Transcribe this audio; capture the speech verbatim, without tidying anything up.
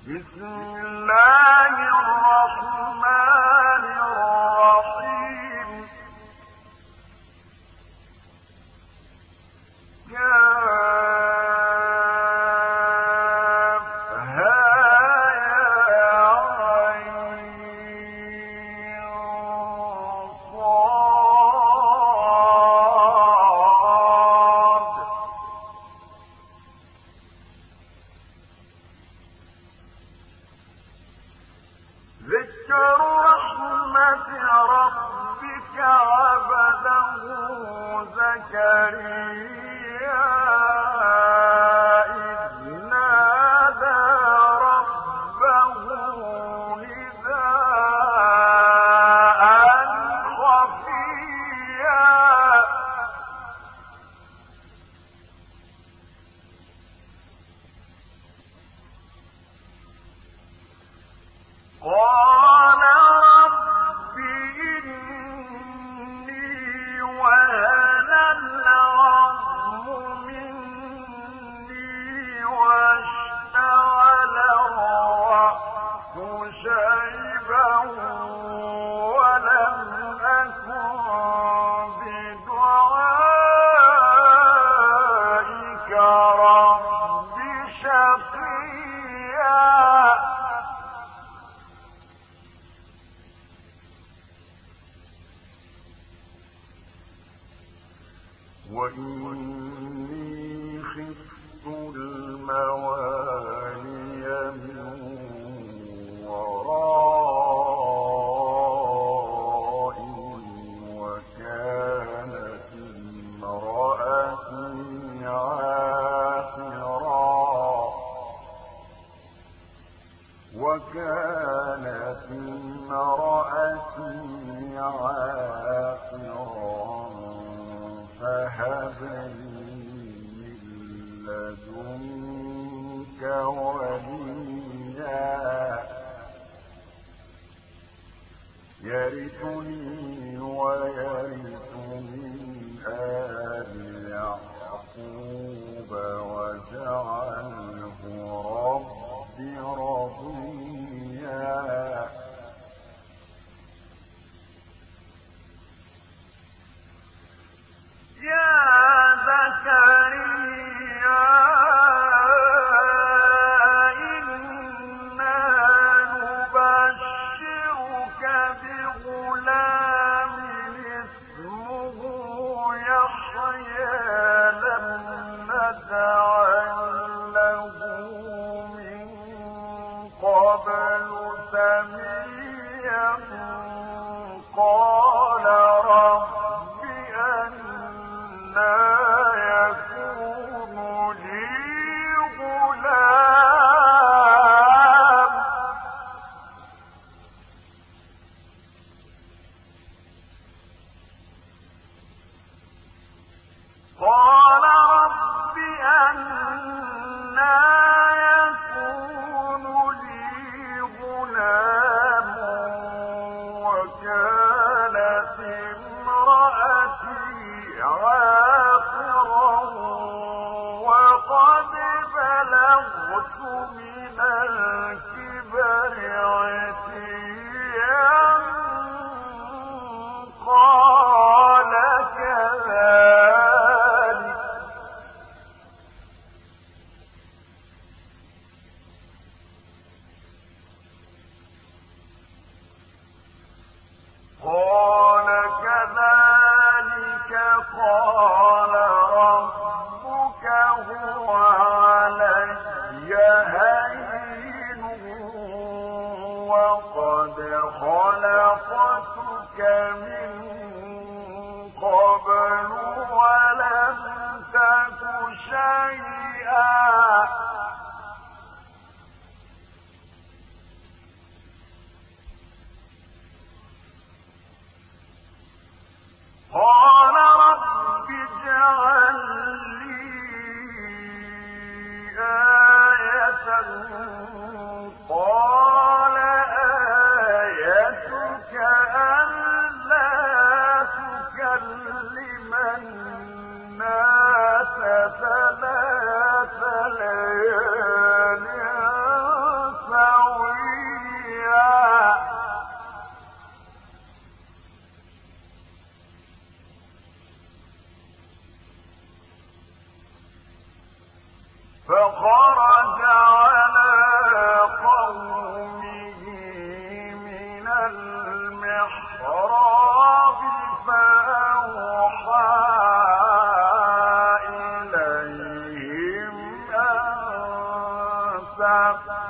بسم الله الرحمن الرحيم ذكر رحمة ربك عبده زكريا إذ نادى ربه نداء خفيا قال رب إني وهن العظم مني واشتعل الرأس شيبا ولم أكن بدعائك رب شقيا وإني خفت الموالي من ورائي وكانت امرأتي عاقرا وكانت امرأتي عاقرا فهب لي من لدنك وليا يرثني ويرث من آل يعقوب واجعله رب رضيا يا زكريا إنا نبشرك بغلام اسمه يحيى لم نجعل له من قبل سميا قال رب لا يكون لي غلام قال رب أنى يكون لي غلام وكانت امرأتي عاقرا وقد بلغت من الكبر عتيا قال كذلك قال كذلك قال ربك هو علي هين وقد خلقتك من قبل ولم تك شيئا قال رب اجعل لي آية قال آيتك ألا تكلم فخرج على قومه من المحراب فأوحى إليهم أن سبحوا